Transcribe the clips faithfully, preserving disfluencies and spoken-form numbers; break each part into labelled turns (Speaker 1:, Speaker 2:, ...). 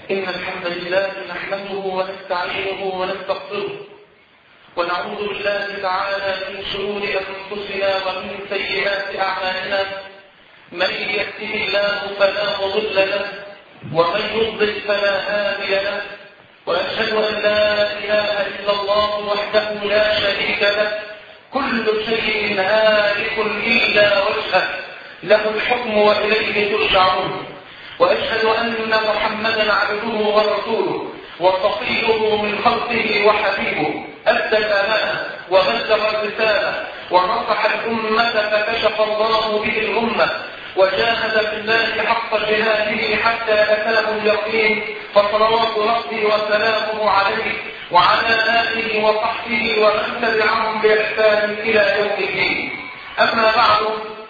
Speaker 1: إن الحمد لله نحمده ونستعينه ونستغفره ونعوذ بالله تعالى من شرور أنفسنا ومن سيئات أعمالنا. من يهده الله فلا مضل له ومن يضلل فلا هادي له، وأشهد أن لا إله إلا الله وحده لا شريك له، كل شيء هالك إلا وجهه، له الحكم وإليه ترجعون. وأشهد أن محمدا عبده ورسوله وصفيه من خلقه وحبيبه، أدى الأمانة وبلغ الرسالة ونصح الأمة فكشف الله به الأمة، وجاهد في الله حق جهاده حتى أتاه اليقين، فصلوات ربي وسلامه عليه وعلى آله وصحبه ومن تبعهم بإحسان إلى يوم الدين. أما بعد،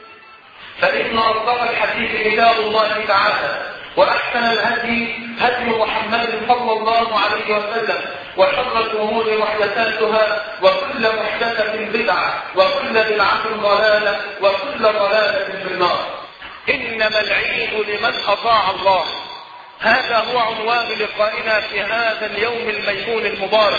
Speaker 1: فإن أصدق الحديث كتاب الله تعالى، وأحسن الهدي هدي محمد صلى الله عليه وسلم، وشر الأمور محدثاتها، وكل محدثة بدعة، وكل بدعة ضلالة، وكل ضلالة في النار. إنما العيد لمن أطاع الله. هذا هو عنوان لقائنا في هذا اليوم الميمون المبارك.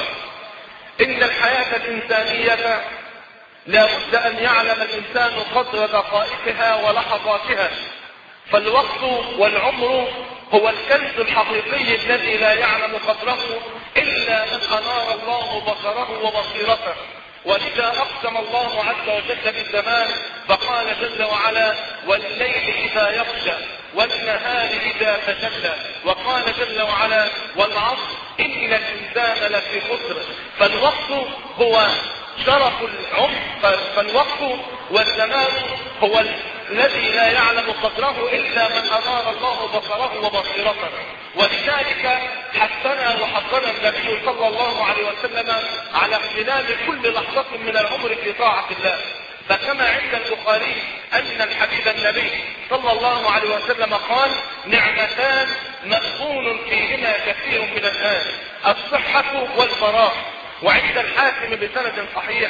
Speaker 1: إن الحياة الإنسانية لا بد أن يعلم الإنسان قدر دقائقها ولحظاتها، فالوقت والعمر هو الكنز الحقيقي الذي لا يعلم قدره إلا من أنار الله بصره وبصيرته. ولذا أقسم الله عز وجل بالزمان فقال جل وعلا: والليل إذا يغشى والنهار إذا تجلى، وقال جل وعلا: والعصر إن الإنسان لفي خسر. فالوقت هو شرف العمر، فالوقت والزمان هو الذي لا يعلم قدره إلا من أنار الله بصره وبصيرته. ولذلك حثنا وحضنا النبي صلى الله عليه وسلم على اغتنام كل لحظة من العمر في طاعة الله. فكما عند البخاري أن الحبيب النبي صلى الله عليه وسلم قال: نعمتان مغبون فيهما كثير من الناس، الصحة والفراغ. وعند الحاكم بسند صحيح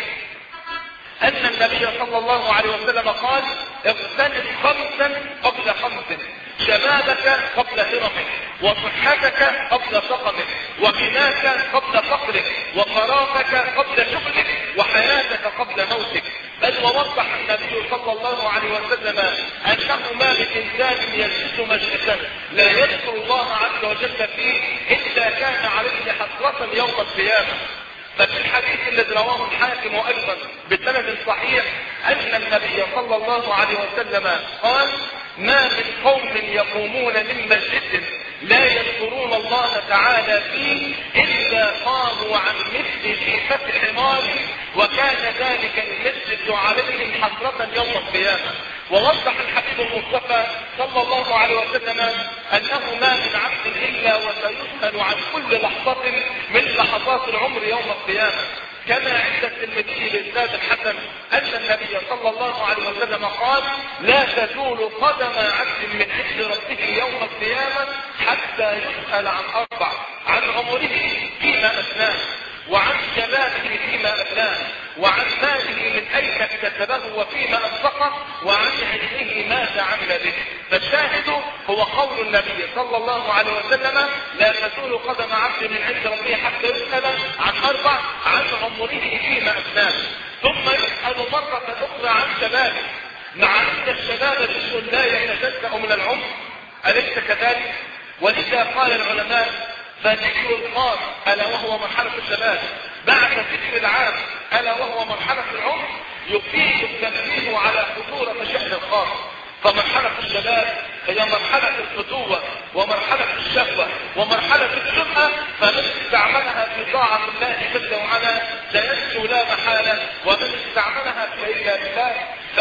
Speaker 1: أن النبي صلى الله عليه وسلم قال: اغتنم خمسا قبل خمس، شبابك قبل هرمك، وصحتك قبل سقمك، وغناك قبل فقرك، وفراغك قبل شغلك، وحياتك قبل موتك. بل ووضح النبي صلى الله عليه وسلم أنه ما من إنسان يجلس مجلسا لا يذكر الله عز وجل فيه إلا كان عليه حسرة يوم القيامة. ففي الحديث الذي رواه الحاكم أيضا بسند صحيح أن النبي صلى الله عليه وسلم قال: ما من قوم يقومون من مسجد لا يذكرون الله تعالى فيه إلا قاموا عن مثل جيفة حمار، وكان ذلك المسجد عليهم حسرة يوم القيامة. ووضح الحبيب المصطفى صلى الله عليه وسلم أنه ما من عبد إلا وسيسأل عن كل لحظة من لحظات العمر يوم القيامة. كما عند الترمذي بإسناد الحسن أن النبي صلى الله عليه وسلم قال: لا تزول قدم عبد من عند ربه يوم القيامة حتى يسأل عن أربع: عن عمره فيما أفناه، وعن شبابه فيما أفناه، وعن ماله من أين اكتسبه وفيما أنفقه، وعن علمه ماذا عمل به. فالشاهد هو قول النبي صلى الله عليه وسلم: لا تزول قدم عبد من عند ربه حتى يسأل عن أربع: عن عمره فيما أفناه، ثم يسأل مرة أخرى عن شبابه، مع أن الشباب جزء لا يتجزأ من العمر، أليس كذلك؟ ولذا قال العلماء: فذكر الخاص ألا وهو مرحلة الشباب بعد ذكر العام ألا وهو مرحلة العمر يفيد التنبيه على خطورة شأن الخاص. فمرحلة الشباب هي مرحلة الفتوة ومرحلة الشهوة ومرحلة الجرأة، فمن استعملها في طاعة الله جل وعلا سينجو لا محالة، ومن استعملها في عبادة الله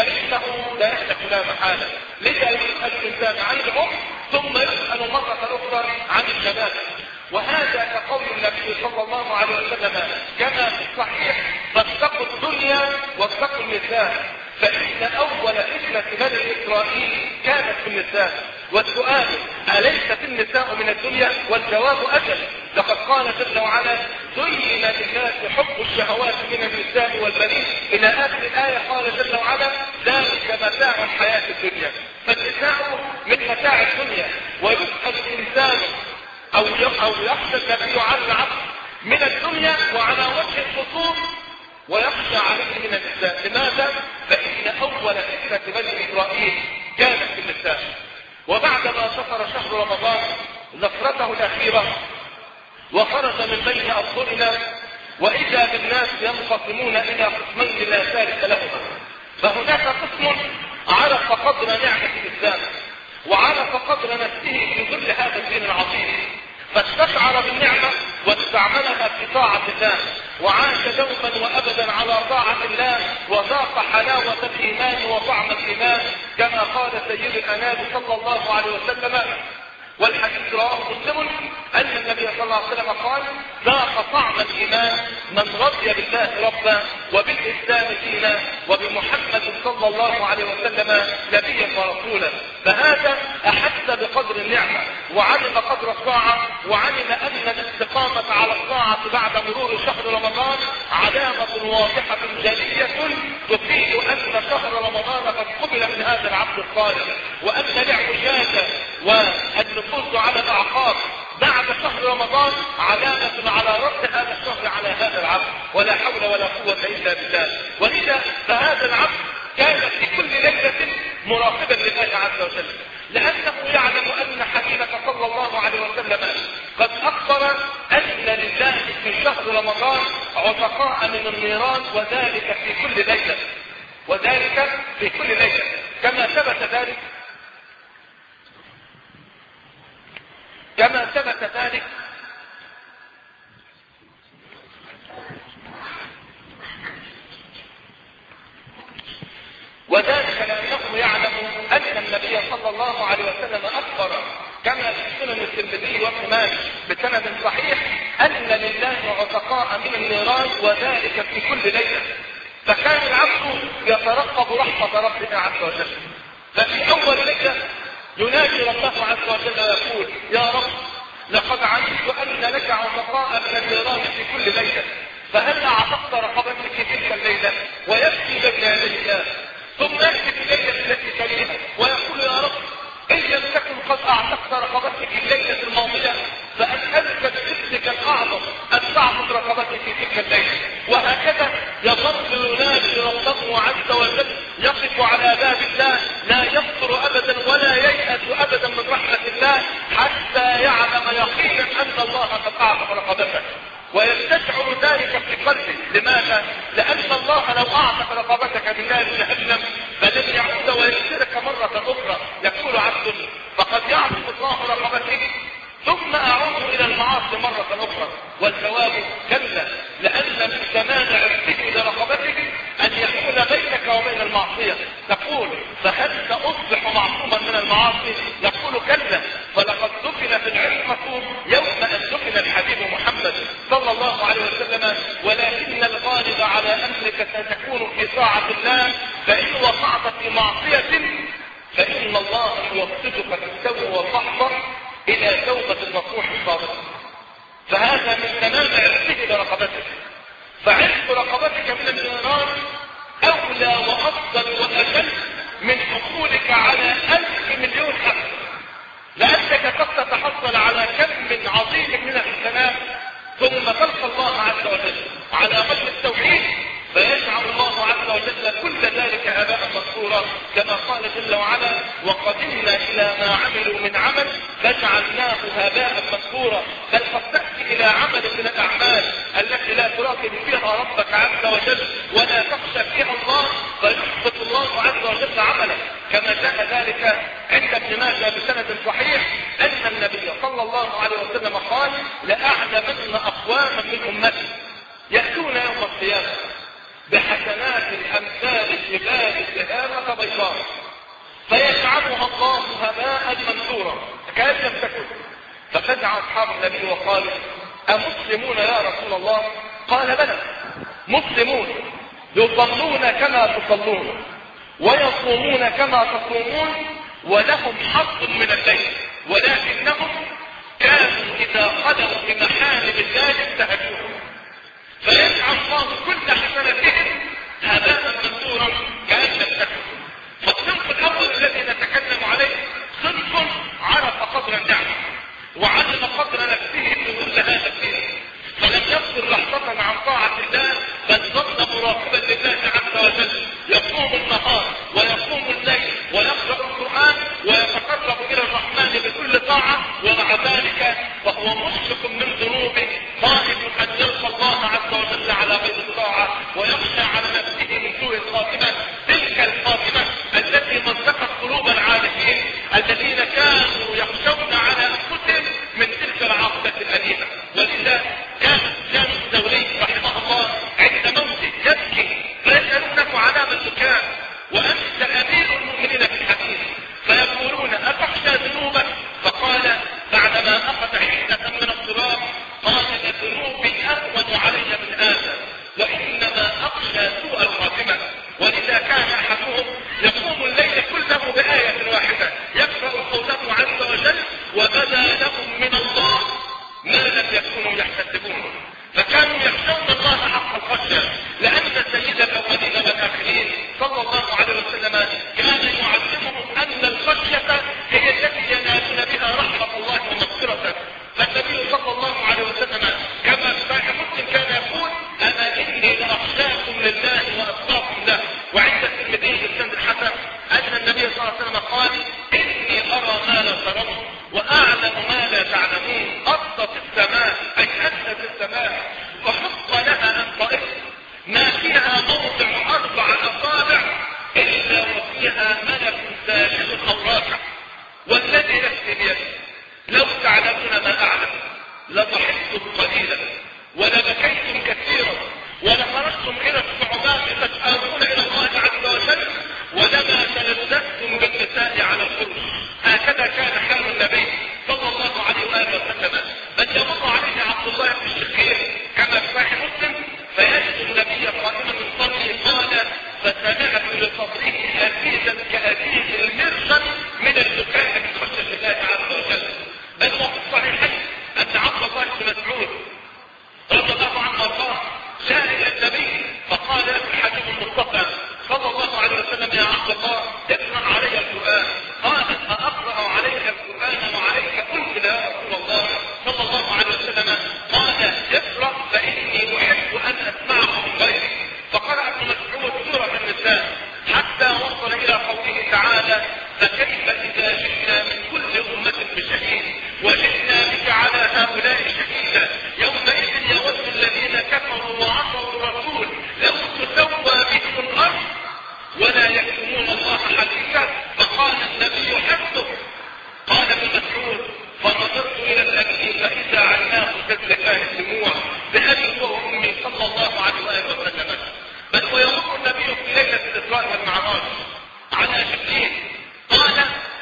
Speaker 1: فإنه لا يهلك لا محالة. لذا يسأل الإنسان عن العمر ثم يسأل مرة أخرى عن الشباب. وهذا كقول النبي صلى الله عليه وسلم كما في الصحيح: فاتقوا الدنيا واتقوا النساء، فإن أول فتنة بني إسرائيل كانت في النساء. والسؤال: أليست النساء من الدنيا؟ والجواب: أجل. لقد قال جل وعلا: زين للناس حب الشهوات من النساء والبنين، إلى آخر الآية. قال جل وعلا: ذلك متاع الحياة الدنيا. فالنساء من متاع الدنيا، ويسأل الإنسان أو أو يخشى النبي على العبد من الدنيا وعلى وجه الخصوص ويخشى عليه من النساء. لماذا؟ فإن أول فتنة بني إسرائيل كانت في النساء. وبعدما سفر شهر رمضان نفرته الأخيرة وخرج من بين أظهرنا وإذا بالناس ينقسمون إلى قسمين لا ثالث لهما. فهناك قسم عرف قدر نعمة الإسلام وعرف قدر نفسه في ظل هذا الدين العظيم، فاستشعر بالنعمة واستعملها في طاعة الله وعاش دوما وأبدا على طاعة الله وذاق حلاوة الإيمان وطعم الإيمان كما قال سيد الأنام صلى الله عليه وسلم. والحديث رواه مسلم أن النبي صلى الله عليه وسلم قال: ذاق طعم الإيمان من رضي بالله ربا وبالإسلام دينا وبمحمد صلى الله عليه وسلم نبيا ورسولا. فهذا أحس بقدر النعمة وعلم قدر الطاعة وعلم أن الاستقامة على الطاعة بعد مرور شهر رمضان علامة واضحة جلية تفيد أن شهر رمضان قد قبل من هذا العبد الصالح، وأن الاعوجاج والنفوذ على الأعقاب بعد شهر رمضان علامة على رد هذا الشهر على هذا العبد، ولا حول ولا قوة إلا بالله. ولذا فهذا العبد كان في كل ليلة مراقبا لله عز وجل، لأنه يعلم أن حبيبك صلى الله عليه وسلم قد أخبر أن لله في شهر رمضان عتقاء من النيران، وذلك في كل ليلة وذلك في كل ليلة كما ثبت ذلك كما ثبت ذلك وذلك لأنه يعلم أن النبي صلى الله عليه وسلم أخبر كما في سنن الترمذي وابن ماجه بسند صحيح أن لله عتقاء من النيران وذلك في كل ليلة. فكان العبد يترقب رحمة ربنا عز وجل، ففي أول ليلة يناجي ربه عز وجل ويقول: يا رب لقد علمت أن لك عتقاء من النيران في كل ليلة، فهل أعتقت رقبتك في تلك الليلة؟ ويبكي بين يديك، ثم يأتي في الليلة التي تليها ويقول: يا رب إن لم تكن قد أعتقت رقبتك في الليلة الماضية فأسألك باسمك الأعظم أن تعبد رقبتك في تلك الليلة. وهكذا يظل ينادي ربه عز وجل يقف على باب الله لا يفطر أبدا ولا ييأس أبدا من رحمة الله حتى يعلم يقينا أن الله قد أعتق رقبته، ويستشعر ذلك في قلبه. لماذا؟ لأن الله لو أعتق رقبتك من نار جهنم فلن يعود ويسرك مرة أخرى. يقول عبد: فقد يعتق الله رقبتك ثم أعود إلى المعاصي مرة أخرى. والجواب: كلا، لأن من كمال عرفه لرقبتك أن يكون بينك وبين المعصية. تقول: فهل سأصبح معصوما من المعاصي؟ يقول: كلا، فلقد دفنت العصمة يوم أن دفن الحبيب محمد صلى الله عليه وسلم، ولكن الغالب على أنك ستكون في طاعة الله، فإن وقعت في معصية فإن الله يوفقك التوبة والرحمة إلى توبة النصوح الصادقة. فهذا من تمام عرفه لرقبتك. فعرف رقبتك من النيران أولى وأفضل وأجل من حصولك على ألف مليون حق، لأنك قد تتحصل على كم عظيم من الحسنات ثم تلقى الله عز وجل على وجه التوحيد فيجعل الله عز وجل كل ذلك هباء منثورا، كما قال جل وعلا: وقدمنا إلى ما عملوا من عمل فجعلناه هباء منثورا. بل قد تأتي إلى عمل من الأعمال التي لا تراقب فيها ربك عز وجل ولا تخشى فيها الله فيحبط الله عز وجل عملك، كما جاء ذلك عند ابن ماجه بسند صحيح أن النبي صلى الله عليه وسلم قال: لأعلمن أقواما من أمتي يأتون يوم القيامة بحسنات الأمثال الجبال السهامة بيضاء فيجعلها الله هباء منثورا كأن لم تكن. ففزع أصحاب النبي وقالوا: أمسلمون يا رسول الله؟ قال: بلى، مسلمون يصلون كما تصلون ويصومون كما تصومون ولهم حظ من الليل، ولكنهم كانوا إذا خلوا بمحارم الله انتهكوها، فيجعل الله كل حسناتهم هباء منثورا كأن لم تكن. فالصنف الأول الذي نتكلم عليه صنف عرف قدر النعمة وعلم قدر نفسه في ظل هذا الدين، فلم يقصر لحظة عن طاعة الله، بل ظل مراقبا لله عز وجل، يقوم النهار ويقوم الليل ويقرأ القرآن ويتقرب إلى الرحمن بكل طاعة، ومع ذلك فهو مشفق من ذنوبه، خائف أن يلقى الله عز وجل على غير الطاعة، ويخشى على نفسه من سوء الخاتمة، تلك الخاتمة التي مزقت قلوب العارفين الذين كانوا يخشون على أنفسهم من تلك العاقبة الأليمة. ولذا كان سفيان الثوري رحمه الله عند موته يبكي فيسألونه علامة البكاء، وأنت أمير المؤمنين في الحديث، فيقولون أتخشى ذنوبك؟ فقال بعدما أخذ حينة من الصراط قال ذنوبي أهون علي من هذا، وإنما أخشى سوء الخاتمة. ولذا كان أحدهم يقوم الليل كله بآية واحدة يقرأ قوله عز وجل وبدا لهم من الله ما لم يكونوا يحتسبون، فكانوا يخشون الله حق الخشية، لأن سيد الأولين والآخرين صلى الله عليه وسلم كان يعلمهم أن الخشية هي التي ينالون بها رحمة الله ومغفرته. فالنبي صلى الله عليه وسلم كما في صحيح مسلم كان يقول أما إني لأخشاكم لله وأتقاكم له. وعند الترمذي بالسند الحسن أن النبي صلى الله عليه وسلم قال إني أرى ما لا ترون وأعلم ما لا تعلمون، أرضت السماء أي أسد السماء وحق لها أن طائف ما فيها موضع أربع أصابع إلا وفيها ملك ساجد أو راكع، والذي نفسي بيده لو تعلمون ما أعلم لضحكتم قليلا ولبكيتم كثيرا ولخرجتم إلى الصعوبات تسألون إلى الله عز وجل ولما تلذذتم بالنساء على الفرش. هكذا كان حال النبي صلى الله عليه وآله وسلم. بل يمر عليه عبد الله بن الشخير كما في صحيح مسلم فيجد النبي قائما يصلي قال فسمعت لصدره أزيزا كأزيز المرسل من البكاء من خشية الله عز وجل. بل وفي الصحيحين أن عبد الله بن مسعود رضي الله عنه وارضاه جاء إلى النبي فقال له الحبيب المصطفى صلى الله عليه وسلم يا عبد الله اقرأ علي القرآن. قال أقرأ عليك القرآن وعليك أنزل يا رسول الله صلى الله عليه وسلم. قال اقرأ فإني أحب أن أسمعه من غيري. فقرأ ابن مسعود سورة النساء حتى وصل إلى قوله تعالى فكيف إذا جئنا من كل أمة بشهيد وجئنا بك على هؤلاء شهيدا يومئذ يود الذين كفروا وعصوا الرسول لو تسوى بهم الأرض ولا يكتمون الله حديثا. فقال النبي حفظه. قال ابن مسعود فنظرت إلى النبي فإذا عيناه تزلفان الدموع بأبي وأمي صلى الله عليه وسلم. بل ويمر النبي في ليلة الإسراء والمعراج على جبريل قال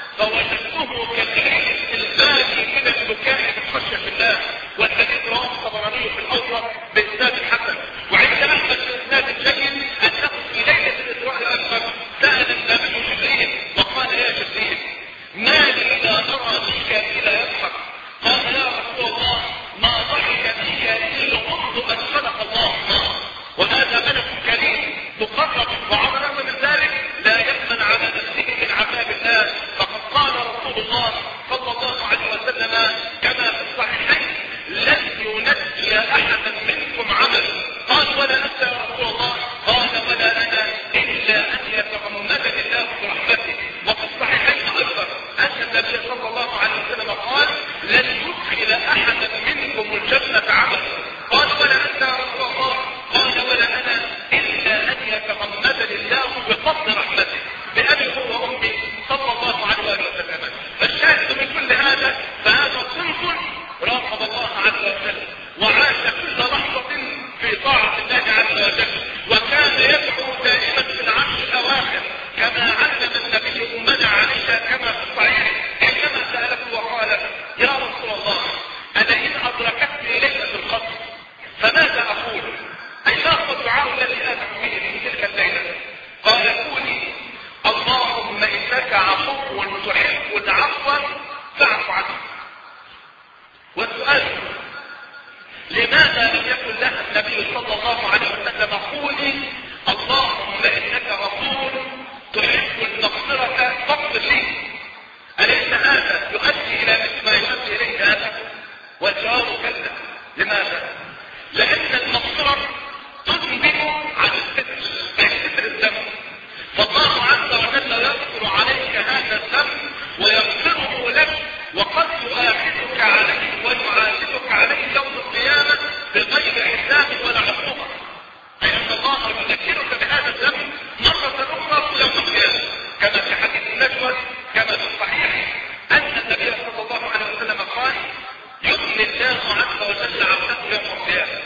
Speaker 1: فوجدته كالعين الباكي من البكاء من خشية الله. والحديث رواه الطبراني في الأوسط بإسناد حسن. وعند أحمد بإسناد جيد أنه في ليلة الإسراء الأكبر سأل النبي جبريل وقال يا جبريل ما لي لا أرى ميكائيل يضحك؟ قال يا رسول الله ما ضحك ميكائيل منذ أن خلق الله النار، وهذا ملك كريم مقرب وعلى الرغم من ذلك لا يأمن على نفسه من عذاب الله. فقد قال رسول الله صلى الله عليه وسلم كما في الصحيحين لن ينجي أحدا منكم عمل. قال ولا أنت يا رسول الله؟ قال ولا أنا إلا أن يتغمدني الله برحمته. وفي الصحيحين أيضا أن النبي صلى الله عليه وسلم قال لن يدخل أحدا منكم الجنة عمل. قال ولا أنت يا رسول الله؟ قال ولا أنا إلا أن يتغمدني الله بفضل رحمته بأبي هو وأمي صلى الله عليه وسلم. فالشاهد من كل هذا فهذا صنف راقب الله عز وجل وعاش كل لحظة في طاعة الله عز وجل، وكان يدعو دائما في العشر الأواخر كما علم النبي أمنا عائشة كما في الصحيح حينما سألته وقالت يا رسول الله أنا إن أدركتني ليلة القدر فماذا أقول؟ أي ما هو الدعاء الذي أدعو به في تلك الليلة؟ قال قولي اللهم إنك عفو تحب العفو فاعف عني. والسؤال لماذا لم يقل لها النبي صلى الله عليه وسلم قولي اللهم إنك غفور تحب المغفرة فاغفر لي؟ أليس هذا يؤدي إلى مثل ما يؤدي إليه هذا؟ والجواب كلا. لماذا؟ لأن المغفرة تنبئ عن الستر، أي ستر الذنب. فالله عز وجل يغفر عليك هذا الذنب ويغفره لك، وقد يؤاخذك عليه ويعاقبك عليه يوم القيامة بغير حساب ولا عقوبة. أي أن الله يذكرك بهذا الذنب مرة أخرى يوم القيامة، كما في حديث النجوى كما في الصحيح أن النبي صلى الله عليه وسلم قال: يغني الله عز وجل عبده يوم القيامة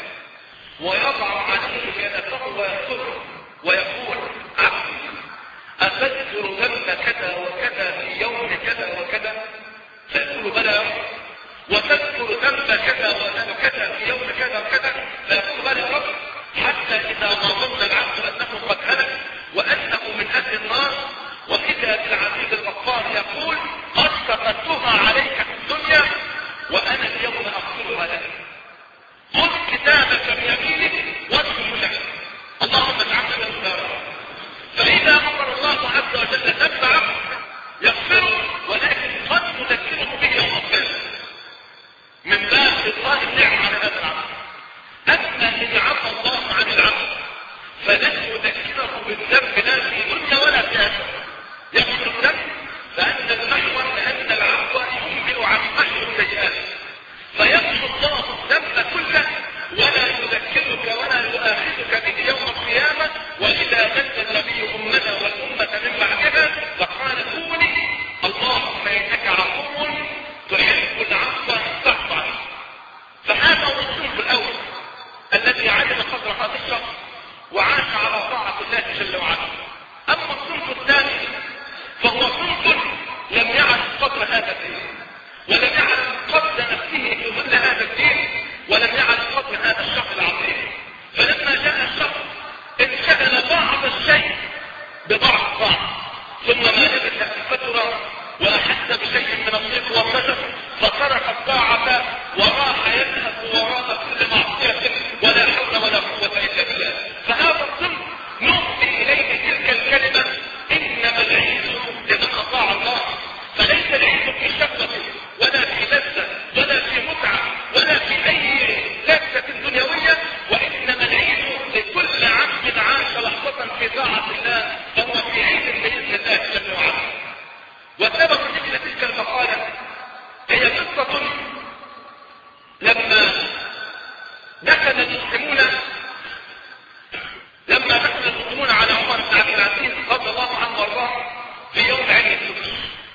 Speaker 1: ويضع عليه يده ويغفره ويقول: عبدي أتذكر ذنب كذا وكذا في يوم كذا وكذا؟ فيقول: بلى يا رب. وتذكر ذنب كذا وكذا في يوم كذا وكذا؟ فيقول: بلى يا رب. حتى إذا ما ظن العبد أنه قد هلك وأنه من أهل النار، وإذا بالعزيز الغفار يقول: قد سقطتها عليك في الدنيا وأنا اليوم أغفرها لك، خذ كتابك بيمينك وادخل لك، اللهم اجعلنا من النار. فإذا أمر الله عز وجل ذنب عبد يغفره، ولكن قد يذكره به يوم القيامة من باب إظهار النعمة على هذا العبد. أما إن عفى الله عن العبد فلن يذكره بالذنب لا في دنيا ولا في آخرة. يغفر الذنب فأن المحور لأن العفو ينبئ عن محو السيئات، فيغفر الله الذنب كله ولا يذكرك ولا يؤاخذك به يوم القيامة. وإذا نزل النبي أمنا والأمة من بعدها فقال: قولي اللهم إنك عفو تحب العفو فاعف عني. فهذا هو الصنف الأول الذي علم قدر هذا الشخص وعاش على طاعة الله جل وعلا. أما الصنف الثاني فهو صنف لم يعرف قدر هذا الدين، ولم يعرف قدر نفسه في ظل هذا الدين، ولم يعرف قدر هذا الشخص العظيم. فلما جاء الشخص انشغل بعض الشيء ببعض بعض، ثم ما لبث ان فتر واحس بشيء من الضيق والنجف فترك الطاعة وراح يذهب وراء كل معصية ولا حول ولا قوة الا بالله. فهذا الصنف نؤتي اليه تلك الكلمة: انما العيد لمن اطاع الله. فليس العيد في شهوة ولا في لذة ولا في متعة ولا في اي لذة دنيوية، وانما العيد لكل عبد عاش لحظة في طاعة الله فهو في عيد باذن الله جل وعلا. وسبب ذكر تلك المقالة هي قصة لما دخل المسلمون لما دخل المسلمون على عمر بن عبد العزيز رضي الله عنه وارضاه في يوم عيد الفطر،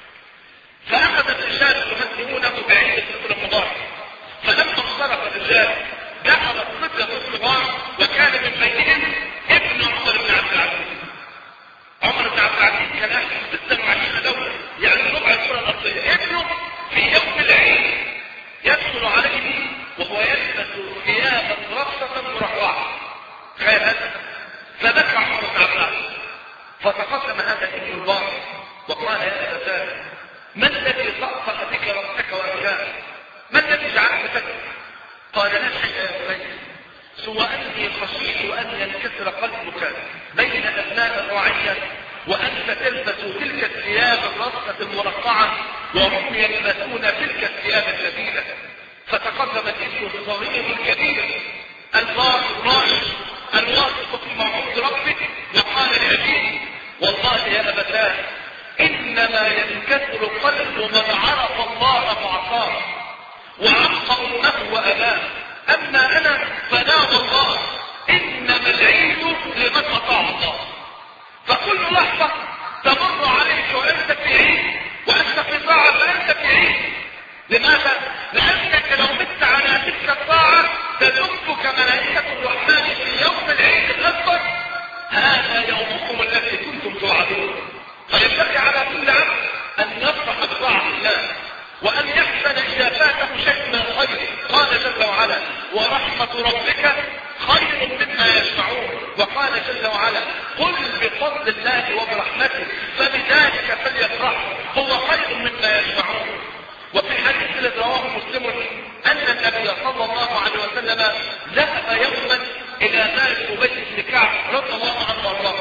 Speaker 1: فأخذ الرجال يمثلونه بعيد الفطر المبارك. فلما انصرف الرجال دخل الطفل الصغار وكان من بينهم ابن عمر بن عبد العزيز. عمر بن عبد العزيز كان أهل ستة وعشرين دولة، يعني ربع الكرة الأرضية. ابنه في يوم العيد يدخل عليه وهو يلبس ثيابا رقصة مرقعة. تخيل هذا. فبكى عمر بن عبد العزيز فتقدم هذا ابن البار وقال: يا أبتاه، ما الذي طأطأ بك رأسك وأرجاك؟ ما الذي جعلك تبكي؟ قال: لا شيء يا بني، سوى أني خشيت أن ينكسر قلبك بين أبناء الرعية وأنت تلبس تلك الثياب الرصة المرقعة وهم يلبسون تلك الثياب الجديدة. فتقدم الابن الصغير الكبير البار الرائع الواثق في موعود ربه وقال لأبيه: والله يا أبتاه، إنما ينكسر قلب من عرف الله فعصاه وعق أمه وأباه، أما أنا فلا والله إنما العيد لمن أطاع الله. فكل لحظة تمر عليك وأنت في عيد وأنت في طاعة فأنت في عيد. لماذا؟ لأنك لو مت على تلك الطاعة تلفك ملائكة الرحمن في يوم العيد الأكبر: هذا يومكم الذي كنتم توعدون. فينبغي على كل عبد أن يفرح بطاعة الله وأن يحسن إذا فاته شيء من الخير. قال جل وعلا: ورحمة ربك خير مما يجمعون. وقال جل وعلا: قل بفضل الله وبرحمته فبذلك فليفرحوا هو خير مما يجمعون. وفي حديث الذي رواه مسلم أن النبي صلى الله عليه وسلم ذهب يوما إلى مالك أبي بن كعب رضي الله عنه وارضاه،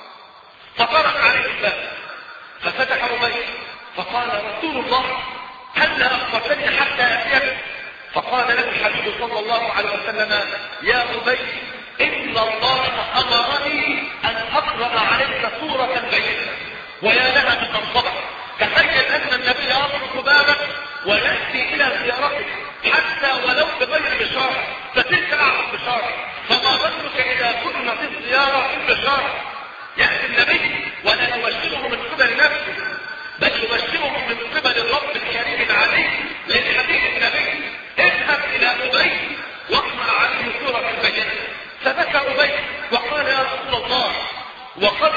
Speaker 1: فطرق عليه الباب ففتح أبي فقال: رسول الله هل أخبرتني حتى أتيك؟ فقال له الحبيب صلى الله عليه وسلم: يا أبي إن الله أمرني أن أقرأ عليك سورة بينة. ويا لها من منصبة، تخيل أن النبي يطرق بابك ويأتي إلى زيارتك حتى ولو بغير بشارة، فتلك أعظم بشارة. فما ظنك إذا كنا في الزيارة في بشارة؟ يأتي النبي ولا يبشره من قبل نفسه، بل يبشره من قبل الرب الكريم العليم للحبيب النبي: اذهب إلى أبي واقرأ عليه سورة البينة. فبكى أبي وقال: يا رسول الله، وقد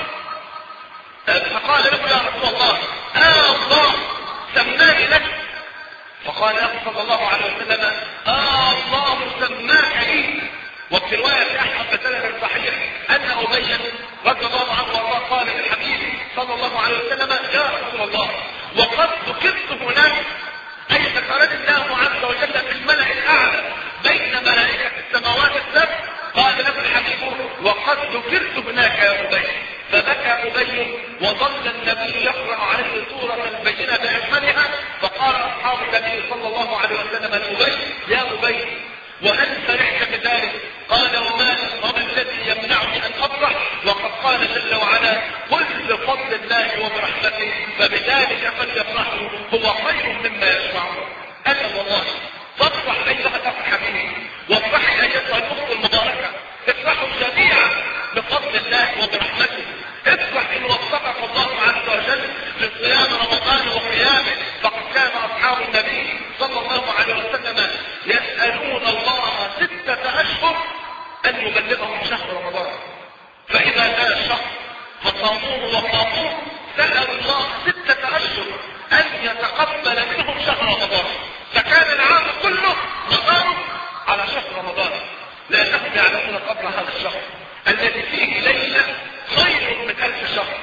Speaker 1: فقال له: يا رسول الله، آه الله سماني لك. فقال له صلى الله عليه وسلم: آه الله سماك لي. وفي رواية أحمد بسند صحيح أن أبي رضي الله عنه وارضاه قال للحبيب صلى الله عليه وسلم: يا رسول الله، وقد ذكرت هناك، أي ذكرني الله عز وجل في الملأ الأعلى بين ملائكة السماوات السبع. قال له الحبيب: وقد ذكرت هناك يا أبي. فبكى أبي وظل النبي يقرأ عليه سورة البينة بأكملها. فقال أصحاب النبي صلى الله عليه وسلم لأبي: يا أبي وهل فرحت بذلك؟ قال: وما الذي يمنعني أن أفرح؟ وقد قال جل وعلا: قل بفضل الله وبرحمته فبذلك فليفرحوا هو خير مما يجمعون. ألا والله فافرح أيها الأخ الحبيب، وافرحي أيتها الأخت المباركة، افرحوا جميعا بفضل الله وبرحمته. افرح إن وفقك الله عز وجل لصيام رمضان وقيامه. فقد كان أصحاب النبي صلى الله عليه وسلم يسألون الله ستة أشهر أن يبلغهم شهر رمضان، فإذا جاء الشهر فصاموه وقاموه سألوا الله ستة أشهر أن يتقبل منهم شهر رمضان. فكان العام كله مداره على شهر رمضان، لأنهم يعلمون قبل هذا الشهر الذي فيه ليلة خير من ألف شهر.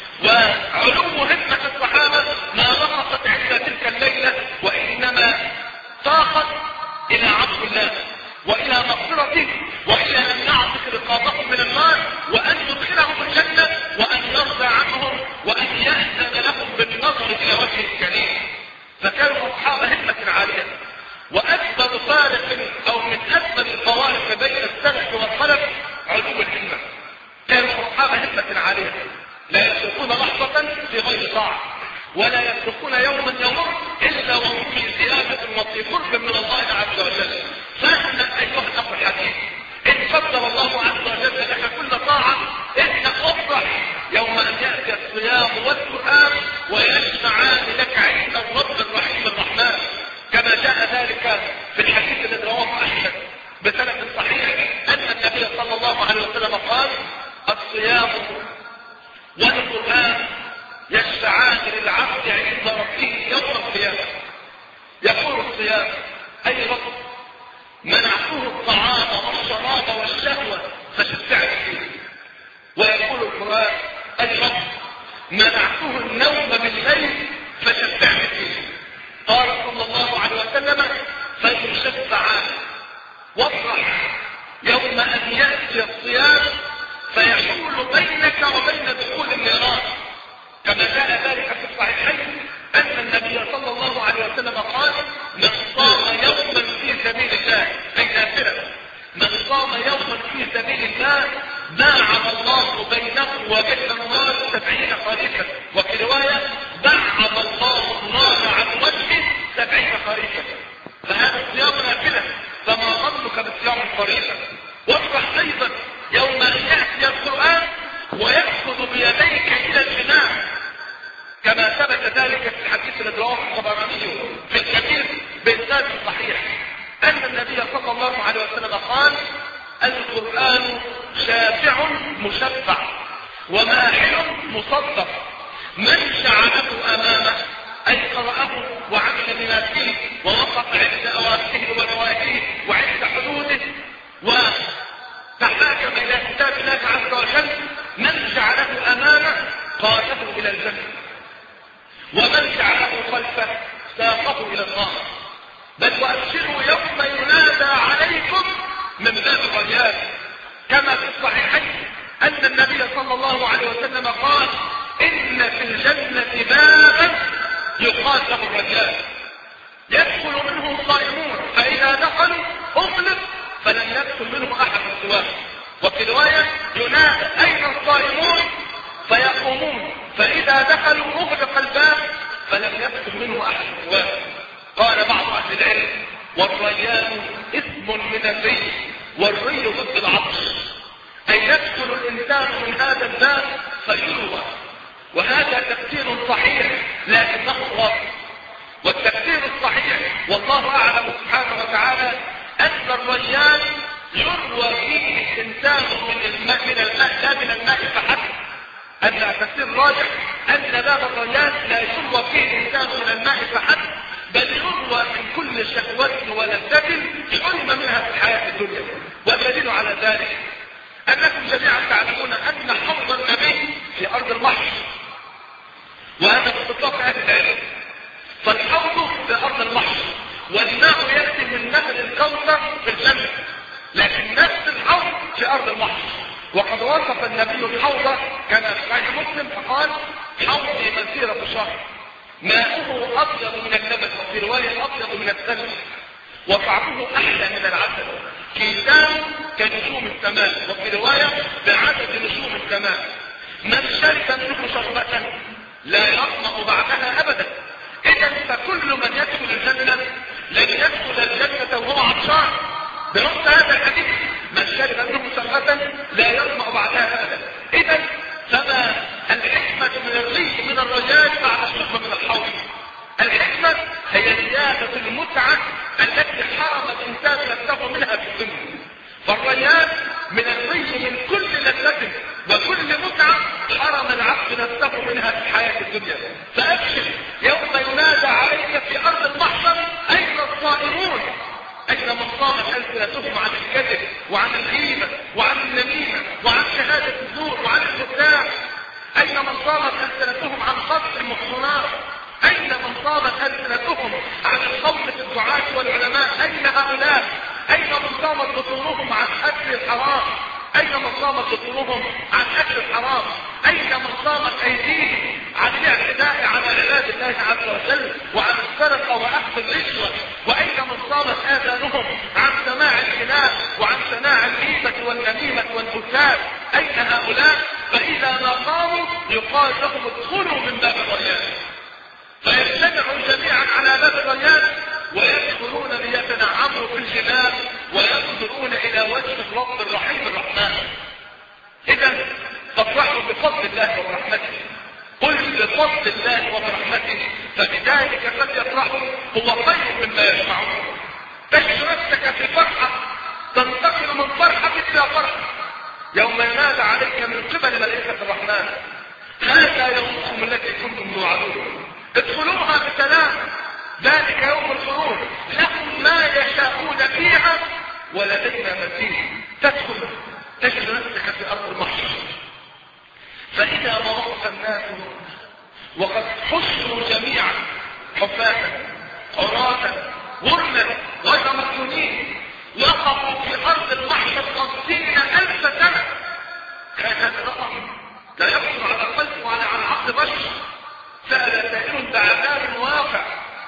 Speaker 1: وعلو همة الصحابة ما نقصت عند تلك الليلة، وإنما طاقت إلى عفو الله وإلى مغفرته وإلى أن نعتق رقابهم من النار وأن يدخلهم الجنة وأن يرضى عنهم وأن يأذن لهم بالنظر إلى وجهه الكريم. فكانوا أصحاب همة عالية. وأكبر فارق أو من أكبر الفوارق بين السلف والخلف علو الهمة. كانوا أصحاب همة عالية، لا يتركون لحظة في غير طاعة، ولا يتركون يوما يمر إلا وهم في زيادة وفي قرب من الله عز وجل. فاحنا أيها الأخ الحبيب إن قدر الله عز وجل لك كل طاعة إنك أفرح يوم أن يأتي الصيام والقرآن ويجمعان لك عند الرب الرحيم الرحمن، كما جاء ذلك في الحديث الذي رواه أحمد بسند صحيح أن النبي صلى الله عليه وسلم قال: الصيام والقرآن يشفعان للعبد عند ربه يوم القيامة. يقول الصيام: أي رب منعته الطعام والشراب والشهوة فشفعني فيه. ويقول القرآن: أي رب منعته النوم بالليل فشفعني فيه. قال صلى الله عليه وسلم: فيشفعان. وافرح يوم أن يأتي الصيام فيحول بينك وبين دخول النيران، كما جاء ذلك في الصحيحين أن النبي صلى الله عليه وسلم قال: من صام يوما في سبيل الله، أي نافلة، من صام يوما في سبيل الله باعد الله بينه وبين النار سبعين خريفا. وفي رواية: باعد الله النار عن وجهه سبعين خريفا. فهذا الصيام نافلة، فما ظنك بصيام الفريضة؟ وافرح أيضا يوم أن يأتي القرآن ويأخذ بيديك إلى الجنان، كما ثبت ذلك في الحديث الذي رواه الطبراني في الكبير بإسناد صحيح أن النبي صلى الله عليه وسلم قال: القرآن شافع مشفع وماحل مصدق، من شعله أمامه أي قرأه وعمل بما فيه ووقف عند أوامره ونواهيه وعند حدوده وتحاكم إلى كتاب الله عز وجل، من جعله أمامه قاده إلى الجنة، ومن جعله خلفه ساقه إلى النار. بل وأبشروا يوم ينادى عليكم من باب الريان، كما في الصحيحين أن النبي صلى الله عليه وسلم قال: إن في الجنة بابا يقال له الريان، يدخل منه الصائمون، فإذا فإذا دخلوا أغلق فلم يدخل منه أحد سواه. وفي رواية ينادى أين الصائمون فيقومون فإذا دخلوا أغلق الباب فلم يدخل منه أحد سواه. قال بعض أهل العلم والريان اسم من الري، والري ضد العطش، أي يدخل الإنسان من هذا الباب فيروى. وهذا تفسير صحيح لكنه غلط. والتفسير الصحيح والله أعلم سبحانه وتعالى أن الريان يروى فيه الإنسان من الماء من الماء لا من الماء فحسب. أن التفسير راجح أن باب الريان لا يروى فيه الإنسان من الماء فحسب، بل يروى من كل شهوة ولذة حرم منها في الحياة الدنيا. والدليل على ذلك أنكم جميعا تعلمون أن حوض النبي في أرض المحشر، وهذا باتفاق أهل العلم. فالحوض في أرض المحشر والماء يأتي من نهر الكوثر في الجنة، لكن نفس الحوض في أرض المحشر. وقد وصف النبي الحوض كما في صحيح مسلم فقال حوضي مسيرة شهر ماؤه أبيض من اللبن، وفي رواية أبيض من الثلج، وطعمه أحلى من العسل، كيسان كنجوم السماء، وفي رواية بعدد نجوم السماء. من شرب منه شربة لا يظمأ بعدها أبدا. إذا فكل من يدخل الجنة لن يدخل الجنة وهو عطشان. بنص هذا الحديث من شرب منه شربة لا يظمأ بعدها أبدا. إذا فما الحكمة من الري من الرجال بعد الشرب من الحوض؟ الحكمة هي زيادة المتعة التي حرم الإنسان نفسه منها في الدنيا. فالريان من الري من كل لذة وكل متعة حرم العبد نفسه منها في الحياة الدنيا. فأبشر يوم ينادى عليك في أرض المحشر أين الصائمون؟ أين من صامت ألسنتهم عن الكذب وعن الغيبة وعن النميمة وعن شهادة الزور وعن الخداع؟ أين من صامت ألسنتهم عن قتل المحصنات؟ أين من صامت ألسنتهم عن الخوف في الدعاة والعلماء؟ أين هؤلاء؟ أين من صامت بطونهم عن أكل الحرام؟ أين من صامت بطونهم عن أكل الحرام؟ أين من صامت أيديهم عن الاعتداء على عباد الله عز وجل وعن السرقة وأخذ الرشوة؟ وأين من صامت آذانهم عن سماع الكلام وعن سماع الغيبة والنميمة والبهتان؟ أين هؤلاء؟ فإذا ما قاموا يقال لهم ادخلوا من باب الريان، فيجتمعوا جميعا على باب الريان ويدخلون ليتنعموا في الجنان وينظرون الى وجه الرب الرحيم الرحمن. اذا تفرحوا بفضل الله وبرحمته. قل بفضل الله وبرحمته فبذلك فليفرحوا هو خير مما يجمعون. تجد نفسك في فرحه تنتقل من فرحه الى فرحه يوم ينادى عليك من قبل ملائكه الرحمن هذا يومكم التي كنتم توعدون ادخلوها بسلام ذلك يوم الخروج لهم ما يشاءون فيها ولدينا مزيد. تدخل تجد نفسك في أرض المحشر فإذا ما وقف الناس وقد حشروا جميعا حفاة عراة غرلا غير مفتونين وقفوا في أرض المحشر خمسين ألف سنة. كان هذا الرقم لا يخطر على القلب ولا على عقل بشر. سأل سائل بعذاب واقع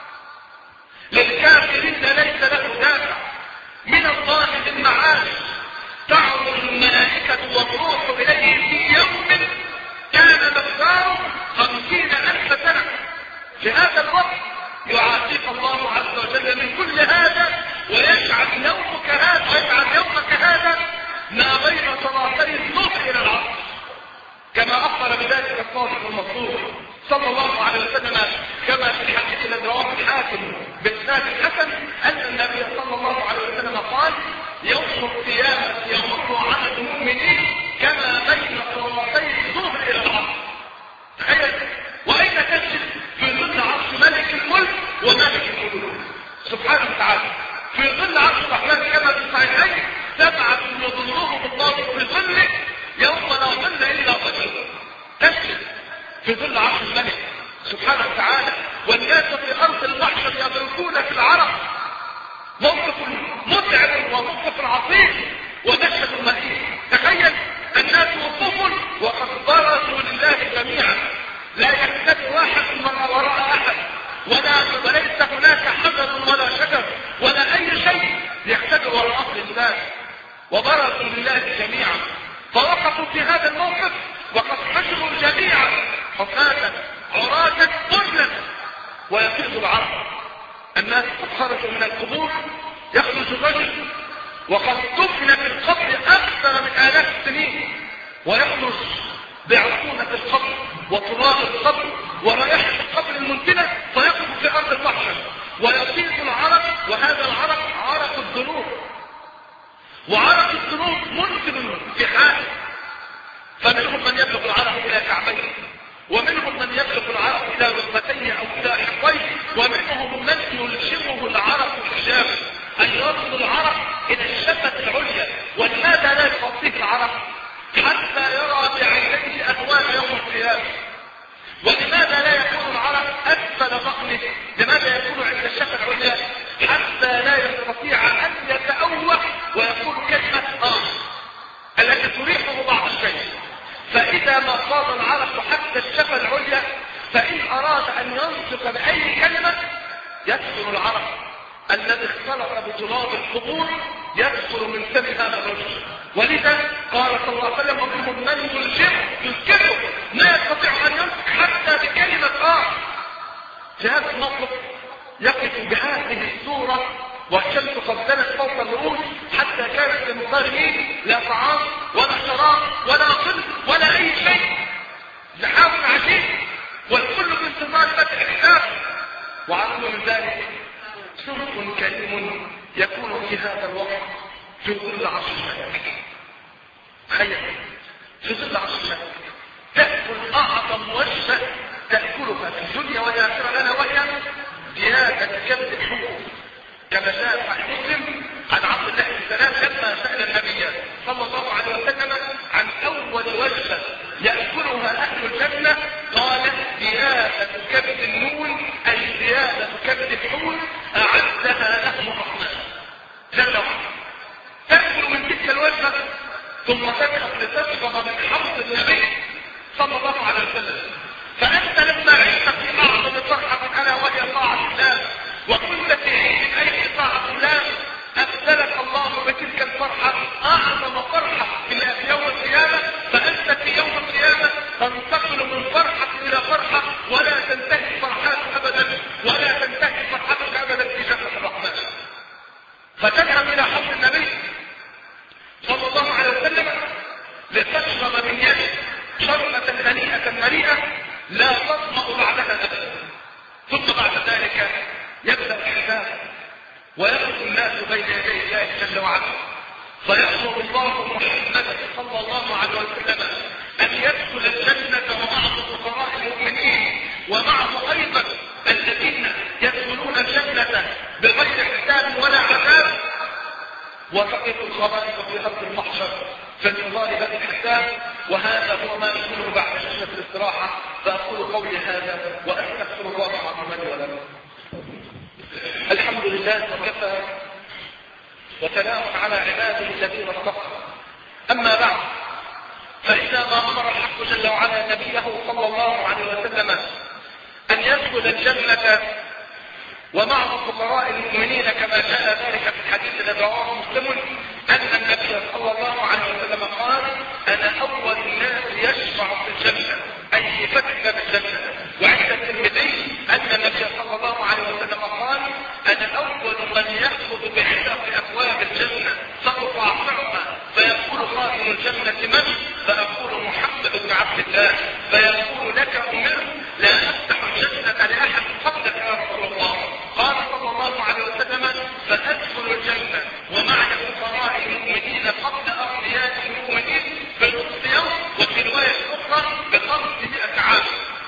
Speaker 1: للكافرين ليس له دافع من الله المعاش تعرض الملائكة والروح إليه في يوم كان مقداره خمسين ألف سنة. في هذا الوقت يعافيك الله عز وجل من كل هذا ويجعل يومك هذا ويجعل يومك هذا ما بين صلاتي الظهر إلى العصر كما أخبر بذلك الصادق المصدوق صلى الله عليه وسلم كما في الحديث الذي رواه الحاكم بإسناد حسن أن النبي صلى الله عليه وسلم قال يوم القيامة يمر على المؤمنين كما بين صلاتي الظهر إلى العصر. تخيل وأين تجد في ظل عرش ملك الملك وملك الملوك سبحانه وتعالى في ظل عرش الرحمن كما في الصحيحين سبعة يظلهم الله في ظله يوم لا ظل إلا ظله. تجد في ظل عرش الملك سبحانه وتعالى والناس في أرض المحشر يضربون في العرق موقف متعب وموقف عصيب ومشهد مهيب. تخيل الناس وقوف وقد برزوا لله جميعا لا يختفي واحد من وراء أحد ولا وليس هناك حجر ولا شجر ولا أي شيء وانكدوا وراء امر الله وبرزوا لله جميعا، فوقفوا في هذا الموقف وقد حشروا جميعا حفاة عراة غرلا ويفيض العرب. الناس خرجوا من القبور، يخرج الرجل وقد دفن في القبر اكثر من الاف السنين، ويخرج بعفونة القبر وتراب القبر ورائحة القبر المنتنة، فيقف في ارض المحشر ويفيض العرق، وهذا العرق عرق الذنوب، وعرق الذنوب منتن في حاله، فمنهم من يبلغ العرق الى كعبيه، ومنهم من يبلغ العرق الى ركبتيه او الى حقويه، ومنهم من يلجمه العرق حجاب، ان يصل العرق الى الشفة العليا. ولماذا لا يغطيه العرق حتى يرى بعينيه اهوال يوم القيامة؟ ولماذا لا يكون العرق اسفل ضغنه؟ لماذا يكون عند الشفة العليا حتى لا يستطيع ان يتأوه ويقول كلمة اه التي تريحه بعض الشيء؟ فاذا ما صار العرق حتى الشفة العليا، فان اراد ان ينطق باي كلمة يكثر العرق الذي اختلط بتراب القبور، يكثر من فم هذا الرجل. ولذا قال صلى الله عليه وسلم: ومنهم من يلجمه يسكته، لا يستطيع ان ينطق حتى بكلمة اه. في هذا الموقف يقف بهذه الصورة والشمس قد زنت فوق الرؤوس، حتى كانت للمضطرين لا طعام ولا شراب ولا ظل ولا اي شيء، زحام عجيب، والكل بانتظار فتح الحساب. وعلى من ذلك صرف كريم يكون في هذا الوقت في ظل عرش الملك. تخيل في ظل عرش الملك تأكل اعظم وجبة تأكلها في الدنيا والآخرة لنا، وهي زيادة كبد الحوت، كما جاء في مسلم عن عبد الله بن سلام لما سأل النبي صلى الله عليه وسلم عن أول وجبة يأكلها أهل الجنة، قال زيادة كبد النون، أي زيادة كبد الحوت أعدها لهم الرحمن جل وعلا. تأكل من تلك الوجبة ثم تذهب لتشرب من حوض النبي صلى الله عليه وسلم. فأنت لما عشت في أعظم فرحة ألا وهي طاعة الله، وكنت في عيد أي طاعة الله، أبدلك الله بتلك الفرحة أعظم فرحة إلى يوم القيامة. فأنت في يوم القيامة تنتقل من فرحة إلى فرحة، ولا تنتهي فرحاتك أبدا، ولا تنتهي فرحتك أبدا في جنة الرحمن. فتذهب إلى حوض النبي صلى الله عليه وسلم لتشرب من يده شربة هنيئة مريئة لا تظمأ بعدها أبدا. ثم بعد ذلك يبدأ الحساب ويقف الناس بين يدي الله جل وعلا، فيأمر الله محمدا صلى الله عليه وسلم أن يدخل الجنة ومعه فقراء المؤمنين، ومعه أيضا الذين يدخلون الجنة بغير حساب ولا عذاب. وتقف الخلائق في أرض المحشر في انتظار هذا الحساب، وهذا هو ما نقوله بعد جلسة الاستراحة. فأقول قولي هذا وأستغفر الله العظيم لي ولكم. الحمد لله وكفى، وسلام على عباده الذين اصطفى. أما بعد، فإذا ما أمر الحق جل وعلا نبيه صلى الله عليه وسلم أن يدخل الجنة ومعه فقراء المؤمنين كما جاء ذلك في الحديث الذي رواه مسلم أن النبي صلى الله عليه وسلم قال: أنا أول الناس يشفع في الجنة، أي فتح باب الجنة. وعند الترمذي أن النبي صلى الله عليه وسلم قال: أنا أول من يأخذ بحلق أبواب الجنة فأطعمها، فيقول خازن الجنة من؟ فأقول محمد بن عبد الله، فيقول لك أمرت لا أفتح الجنة لأحد قبلك يا رسول الله. قال صلى الله عليه وسلم: فأدخل الجنة ومعي فقراء المؤمنين قبل أغنياء المؤمنين بنصف يوم، وفي رواية أخرى بخمسمائة عام.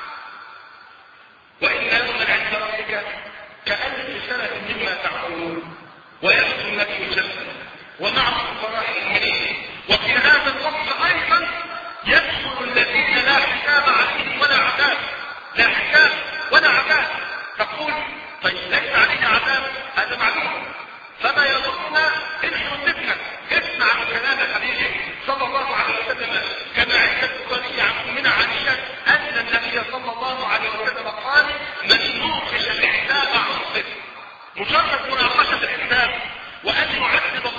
Speaker 1: وإن يوما عند ربك كألف سنة مما تعملون. ويدخل النبي الجنة ومعه فقراء المؤمنين. وفي هذا الوقت أيضا يدخل الذين لا حساب عليهم ولا عذاب، لا حساب ولا عذاب. تقول: طيب ليس علينا عذاب، هذا معلوم، فما يضرنا إن حسبنا. اسمع كلام حبيبي صلى الله عليه وسلم كما عند البخاري عن أمنا عائشة أن النبي صلى الله عليه وسلم قال: من نوقش الحساب عصر. مجرد مناقشة الحساب وأن يعذب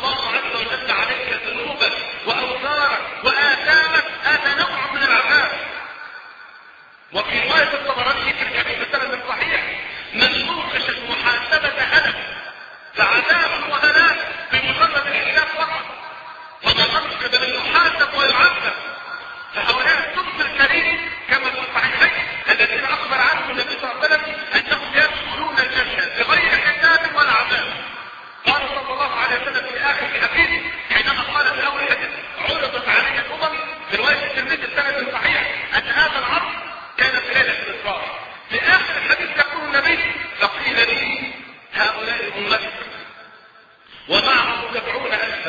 Speaker 1: عليه وسلم في اخر الحديث حينما قال في اول الحديث عرضت علي الامم في روايه الترمذي السند الصحيح ان هذا العرض كان في ليله الاسراء. في اخر الحديث يقول النبي فقيل لي هؤلاء امتي ومعهم سبعون الفا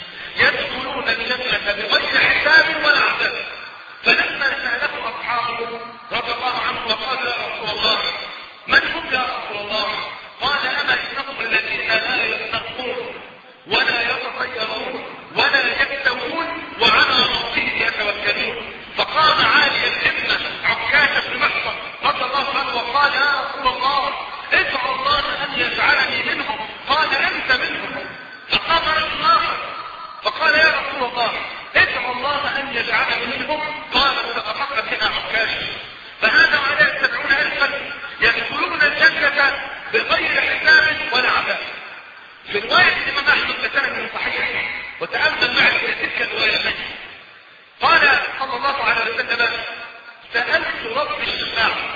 Speaker 1: يدخلون الجنه بغير حساب ولا عذاب. فلما ساله اصحابه رضي الله عنه وقال يا رسول الله من هم يا رسول الله؟ قال اما انهم الذين لا يسترقون ولا يتطيرون ولا يكتوون وعلى ربهم يتوكلون. فقام عالي الهمه عكاشه بن محصن رضي الله عنه وقال يا رسول الله ادعو الله ان يجعلني منهم. قال انت منهم. فقام رجل اخر فقال يا رسول الله ادعو الله ان يجعلني منهم. قال صدقك بها عكاشه. فهذا على سبعون الفا يدخلون الجنه بغير حساب ولا عذاب. في روايه الامام احمد بسند صحيح وتامل معي في تلك الروايتين قال صلى الله عليه وسلم سالت رب الشفاعه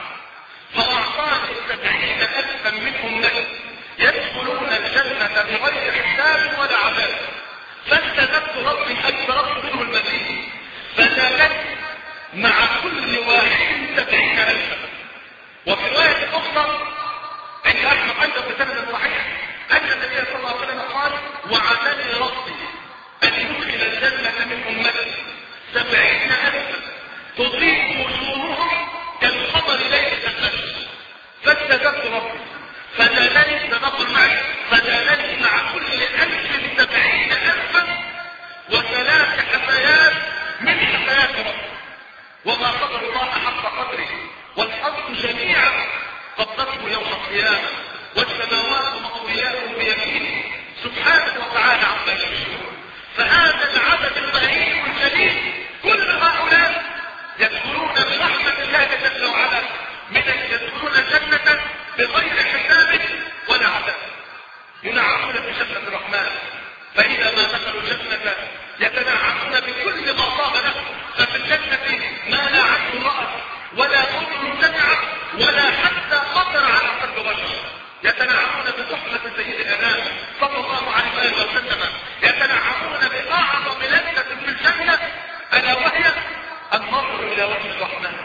Speaker 1: فاعطاني سبعين الفا من امتي يدخلون الجنه بغير حساب ولا عذاب. فاستزدت ربي ان تركت منه المزيد فزادت مع كل واحد سبعين الفا. وفي روايه اخرى عند احمد ايضا بسند صحيح ان النبي صلى الله عليه وسلم قال وعدني ربي ان يدخل الجنه من امتي سبعين الفا تضيء وجوههم كالقمر ليله الفجر. فاستزدت ربي فزادني تنقل معي فزادني مع كل الف سبعين الفا وثلاث حفيات من حفيات ربي. وما قدر الله حق قدره والارض جميعا قبضته يوم القيامه والسماوات مطويات بيمينه سبحانه وتعالى عما يشركون. فهذا العدد الضئيل الجليل كل هؤلاء يدخلون برحمه الله جل وعلا من يدخلون الجنه بغير حساب ولا عذاب. ينعمون بجنه الرحمن فاذا ما دخلوا الجنه يتنعمون بكل ما طاب لهم. ففي الجنه ما لا عين رأت ولا اذن سمعت ولا حتى خطر على قلب بشر. يتنعمون بصحبه سيد الانام صلى الله عليه وسلم. يتنعمون باعظم لذه في الجنه الا وهي النظر الى وجه الرحمن.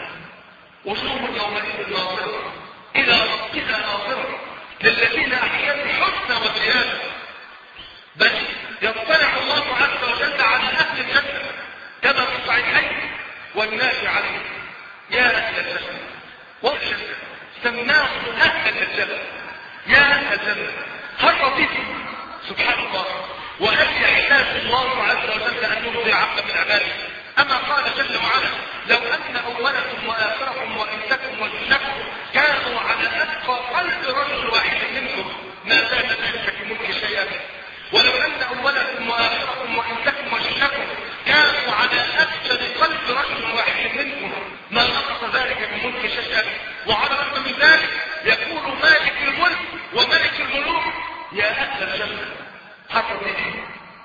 Speaker 1: وجوه يومئذ ناظره الى ربها ناظره للذين احسنوا الحسنى وزياده. بل يطلع الله عز وجل على اهل الجنه كما في الصحيحين والناس عليه يا اهل الجنه والجنه سماهم اهل الجنه يا اهل الجنه هل رضيتم؟ سبحان الله. وهل يحتاج الله عز وجل ان يرضي عبدا من عباده؟ اما قال جل وعلا لو ان اولكم واخركم وانسكم وجنكم كانوا على اتقى قلب رجل واحد منكم ما زاد ذلك في ملك شيئا. ولو ان اولكم واخركم وانسكم وجنكم كانوا على افسد قلب رجل واحد منكم ما نقص ذلك من ملك شيئا. وعلى الرغم من ذلك يقول مالك الملك وملك الملوك يا اهل الجنه حفظ به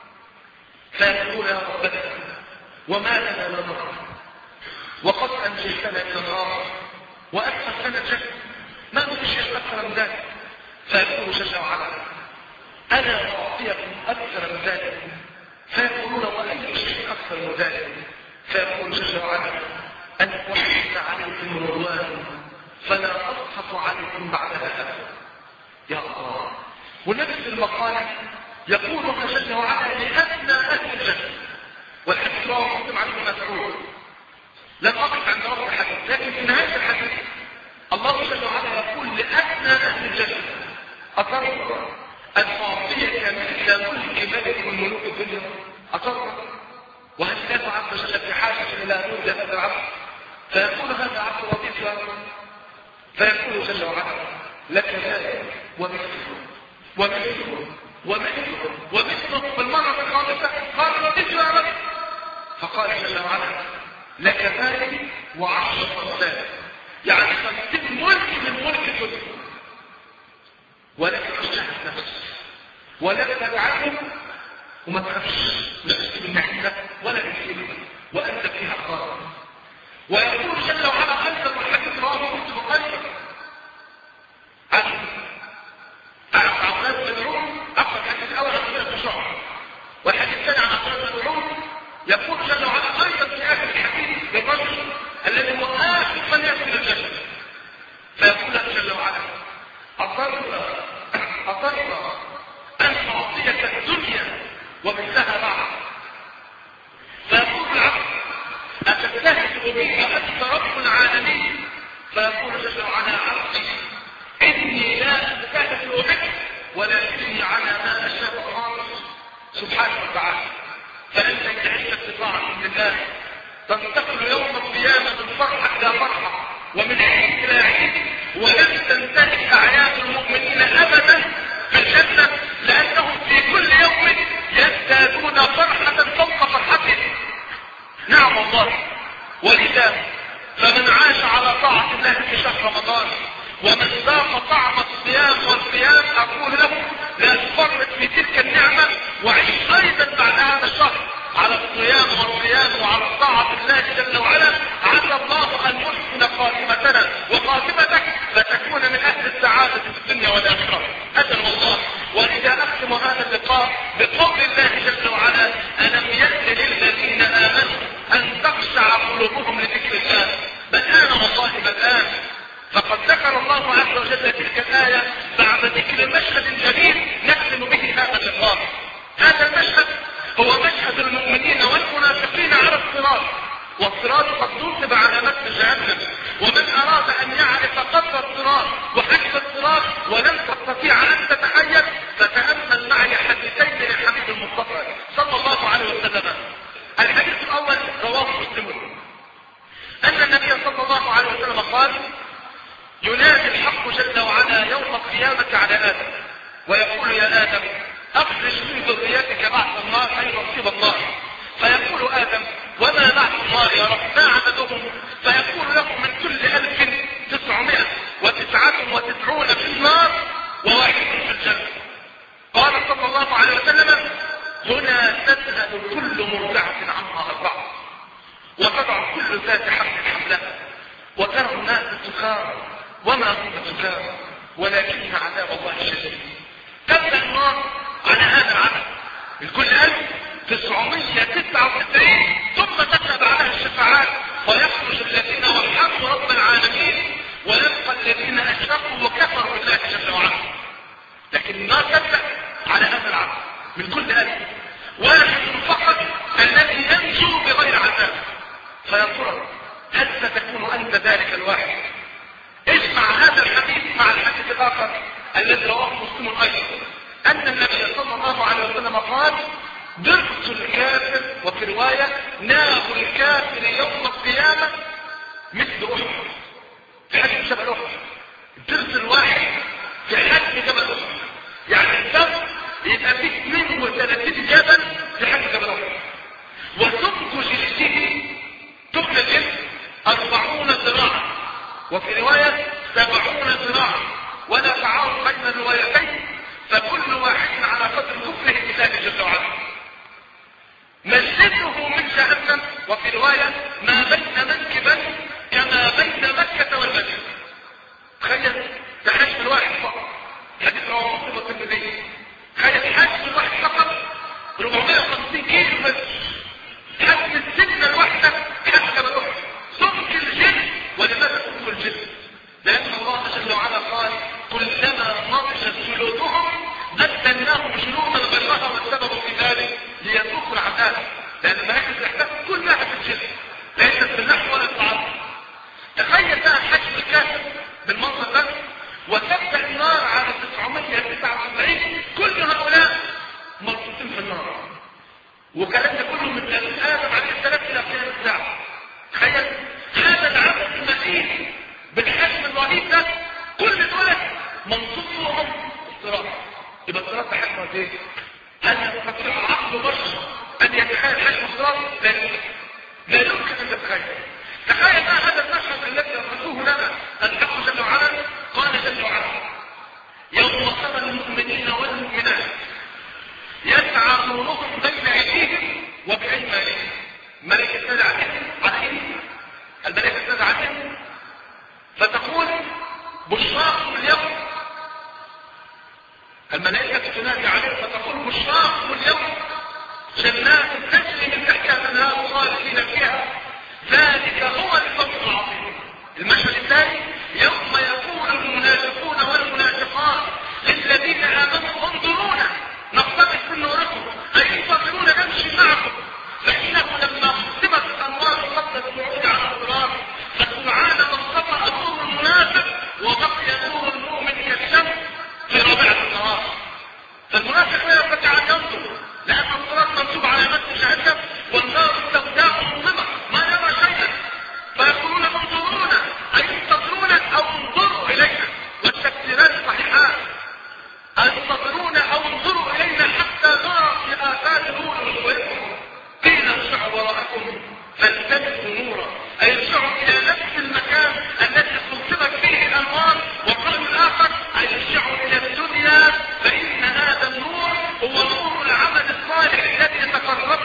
Speaker 1: فيقول يا ربنا وما لنا لا نرى وقد انجيتنا من النار وادخلتنا الجنه ما نريد شيء اكثر من ذلك. فيقول جل وعلا انا اعطيكم اكثر من ذلك. فيقولون واي شيء اكثر من ذلك. فيقول جل وعلا ان احس عليكم رضوان فلا اسخط عليكم بعدها ابدا. يا الله. ونفس المقال يقول جل وعلا لادنى اهل الجنه والحديث رواه مسلم عن ابن مسعود. لم اقف عند رب الحديث لكن في نهايه الحديث الله جل وعلا يقول لادنى اهل الجنه اترضى ان اعطيك مثل ملك ملك من ملوك الدنيا؟ اترضى؟ وهل الله عز وجل في حاجه الى ان يرضي هذا العبد؟ فيقول هذا عبد لطيف يا رب. فيقول جل وعلا لك ذلك ومثله ومثله ومثله ومثله بالمره الخامسه قال لطيف يا رب. فقال جل وعلا لك ذلك وعشرة أمثال يعني خمسين ملك من ملك الدنيا ولك تشتهي نفسك ولك تبعهم وما تخافش لا تسيب النعمة ولا تسيب وأنت فيها خالص. ويقول جل وعلا أنت والحديث رواه مسلم أيضا عن عن عباس بن روم أخذ الحديث الأول عن سورة الشعراء سبحانه وتعالى. فأنت إن عشت بطاعة الله تنتقل يوم القيامة من فرحة إلى فرحة ومن عيد إلى عيد، ولن تنتهي أعياد المؤمنين أبدا في الجنة، لأنهم في كل يوم يزدادون فرحة فوق فرحتهم. نعم والله. ولذا فمن عاش على طاعة الله في شهر رمضان ومن ذاق طعم الصيام والقيام أقول له لا تفرط في تلك النعمة، وعيش أيضا بعد هذا الشهر على الصيام والقيام وعلى طاعة الله جل وعلا. عسى الله أن يحسن خاتمتنا وخاتمتك فتكون من أهل السعادة في الدنيا والآخرة. أجل والله. ولذا أختم هذا اللقاء بقول الله جل وعلا: ألم يأن للذين آمنوا أن تخشع قلوبهم لذكر الله. بل آن والله بل آن. فقد ذكر الله عز وجل تلك الآية بعد ذكر مشهد جديد نختم به هذا اللقاء. هذا المشهد هو مشهد المؤمنين والمنافقين على الصراط، والصراط قد نصب على متن جهنم. ومن أراد أن يعرف قدر الصراط وحجم الصراط ولن تستطيع أن تتخيل فتأمل معي حديثين للحبيب المصطفى صلى الله عليه وسلم. الحديث الأول رواه مسلم أن النبي صلى الله عليه وسلم قال: ينادي الحق جل وعلا يوم القيامة على آدم ويقول: يا آدم أخرج من ذريتك بعث النار أي نصيب النار. فيقول آدم: وما بعث النار يا رب؟ ما عددهم؟ فيقول له: من كل ألف تسعمائة وتسعة وتسعون في النار وواحد في الجنة. قال صلى الله عليه وسلم: هنا تذهل كل مرضعة عما أرضعت وتضع كل ذات حمل حملها وترى الناس سكارى وما هم سكارى ولكن عذاب الله شديد. تبدأ النار على هذا العدد من كل ألف تسعمائة وتسعة وتسعين، ثم تبدأ بعدها الشفاعات ويخرج الذين وحدوا رب العالمين ويبقى الذين أشركوا وكفروا بالله جل وعلا. لكن النار تبدأ على هذا العدد من كل ألف واحد فقط الذي ينجو بغير عذاب. فيقول: هل ستكون أنت ذلك الواحد؟ اسمع هذا الحديث مع الحديث الآخر الذي رواه مسلم أيضا أن النبي صلى الله عليه وسلم قال: درس الكافر، وفي رواية نار الكافر يوم القيامة مثل أحد. في حديث جبل أحد الدرس الواحد في حد جبل أحد، يعني الدرس يبقى فيه اثنين وثلاثين جبل في حد جبل أحد. وسمك جلده تقل الجلد أربعون ذراعا، وفي رواية سبعون ذراعا، ولا تعارض بين الروايتين، فكل واحد على قدر كفره بالله جل وعلا. مسجده من جهنم، وفي رواية ما بين منكبا كما بين مكة والمدينة. تخيل ده حجم الواحد فقط، حديث رواه مسلم والترمذي. تخيل حجم الواحد فقط أربعمائة وخمسين كيلو متر. حجم السنة الواحدة حجم الأحد. سمك الجلد. ولماذا سمك الجلد؟ لأن الله جل وعلا قال: كلما نضجت جلودهم بدلناهم جلودا غيرها والسبب في ذلك ليذوقوا العذاب. لأن المراكز تحتاج كلها في الجلد، ليست بالنحو ولا بالعرض. تخيل بقى حجم الكافر بالمنظر ده، وتبدأ النار على تسعمائة وتسعة وتسعين، كل هؤلاء مربوطين في النار، وكلام ده كله من آدم عليه السلام إلى قيام الساعة. تخيل هذا العبد المسيح بالحجم الرهيب ده، كل دول منصوصهم الصراط. يبقى الصراط ده حجمه ايه؟ هل يستطيع عقل بشر ان يتخيل حجم الصراط؟ لا يمكن، لا يمكن ان تتخيل. تخيل بقى هذا المشهد الذي يرسوه لنا الحق جل وعلا. قال جل وعلا: يوم ترى المؤمنين والمؤمنات يسعى نورهم بين ايديهم وبايمانهم. ملائكة تنادي عليهم، الملائكة تنادي عليهم فتقول: بشراكم اليوم. الملائكة تنادي عليهم فتقول: بشراكم اليوم جنات تجري من تحتها الانهار خالدين فيها ذلك هو الفوز العظيم. المشهد الثاني: يوم يقول المنافقون والمنافقات للذين آمنوا انظرونا نقتبس من نوركم أي انتظرونا نمشي معكم. فإنه لما قسمت الأنوار قبل الصعود على الصراط فسبحان من قطع نور المنافق وبقي نور المؤمن كالشمس في رابعة النهار. فالمنافق لا يستطيع أن ينظر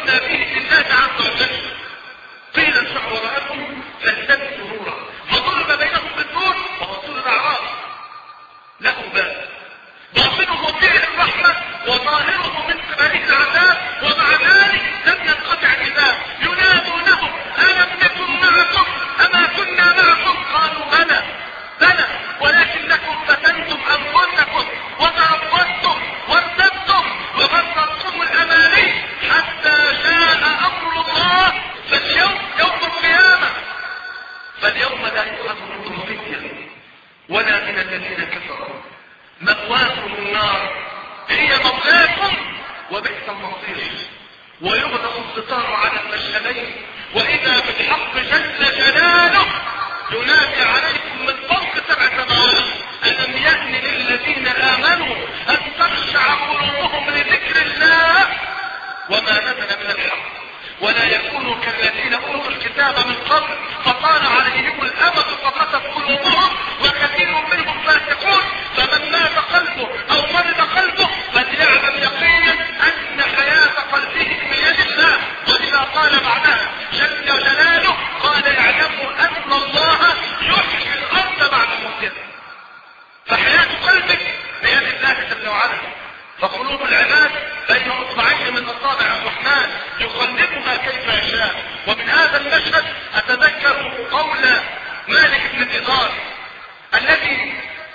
Speaker 1: تحدى به لله عز وجل. قيل ارجعوا وراءكم فالتمسوا نورا فضرب بينهم بالنور وهو سور الاعراف له باب باطنه فيه الرحمه وظاهره من قبله العذاب، ومع ذلك لم ينقطع النداء ينادونهم الم نكن معكم اما كنا معكم قالوا بلى بلى ولكنكم فتنتم انفسكم وتربصتم وارتبتم وغرتكم الاماني حتى جاء امر الله. فاليوم يوم القيامه فاليوم لا يؤخذ منكم فديه ولا من الذين كفروا، مأواكم النار هي مولاكم وبئس المصير. ويغلق الستار على المشهدين واذا بالحق جل جلاله ينادي عليكم من فوق سبع سماوات الم يأن للذين امنوا ان تخشع قلوبهم لذكر الله وما نزل من الحق ولا يكونوا كالذين اوتوا الكتاب من قبل فطال عليهم الامد فقست قلوبهم وكثير منهم فاسقون. فمن مات قلبه او مرض قلبه فليعلم يقينا ان حياه قلبه بيد الله. واذا قال بعدها جل جلاله قال اعلموا ان الله يحيي الارض بعد موتها. فحياه قلبك بيد الله جل وعلا. فقلوب العباد بين اصبعين من اصابع الرحمن يقلبها كيف يشاء. ومن هذا المشهد اتذكر قول مالك بن دينار الذي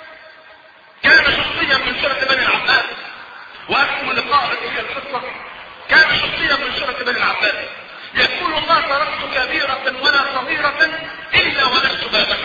Speaker 1: كان شخصيا من شرة بني العباس، واكثر لقاء تلك القصه كان شخصيا من شرة بني العباس يقول الله تركت كبيرة ولا صغيرة الا ولست بابها.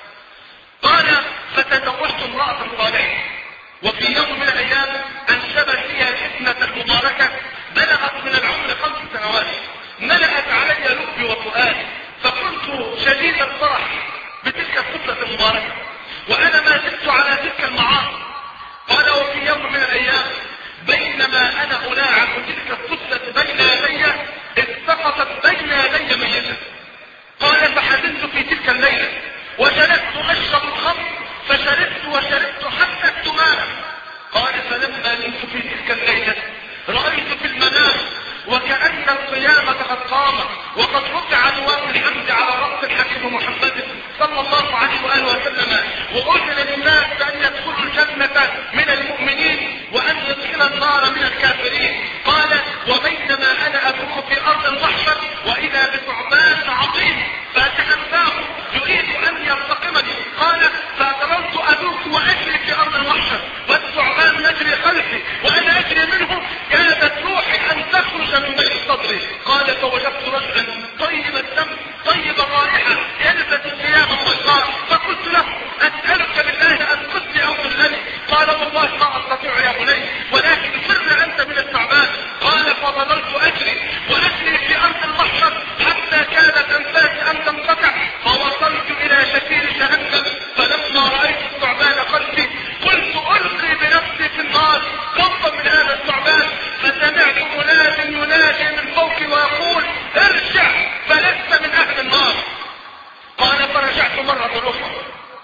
Speaker 1: قال فتزوجت امرأة صالحة وفي يوم من الايام انجبت هي الابنة المباركة بلغت من العمر خمس سنوات ملأت علي لبي وفؤادي فكنت شديد الفرح بتلك الطفلة المباركة وانا ما زلت على تلك المعاصي. قال وفي يوم من الايام بينما انا الاعب تلك الطفلة بين يدي اذ سقطت بين يدي ميتة. قال فحزنت في تلك الليلة وجلست اشرب الخمر فشربت وشربت حتى التمامة. قال فلما نمت في تلك الليلة رأيت في المنام وكأن القيامة قد قامت وقد رفع لواء الحمد على رأس الحبيب محمد صلى الله عليه وآله وسلم وأذن للناس بأن يدخلوا الجنة من المؤمنين وأن يدخل النار من الكافرين. قال وبينما أنا أدخل في أرض المحشر وإذا بثعبان عظيم فاتحا فاه يريد أن يلتقمني. قال فأقررت أدوك وأجري في أرض المحشر والثعبان يجري خلفي وأنا أجري منه كادت روحي أن تخرج من بين صدري. قال فوجدت رجلا طيب الدم طيب الرائحة يلبس الثياب الصغار فقلت له أسألك بالله أن تسلي أو تسلني. قال والله ما أستطيع يا بني ولكن سر أنت من الثعبان. قال فظللت أجري وأجري في أرض المحشر حتى كانت أنفاسي أن تنقطع فوصلت إلى شكير جهنم. فلما رأيت الثعبان خلفي قلت ألقي بنفسي في النار خوفا من هذا الثعبان فسمعت مناد ينادي من فوقي ويقول ارجع فلست من أهل النار. قال فرجعت مرة أخرى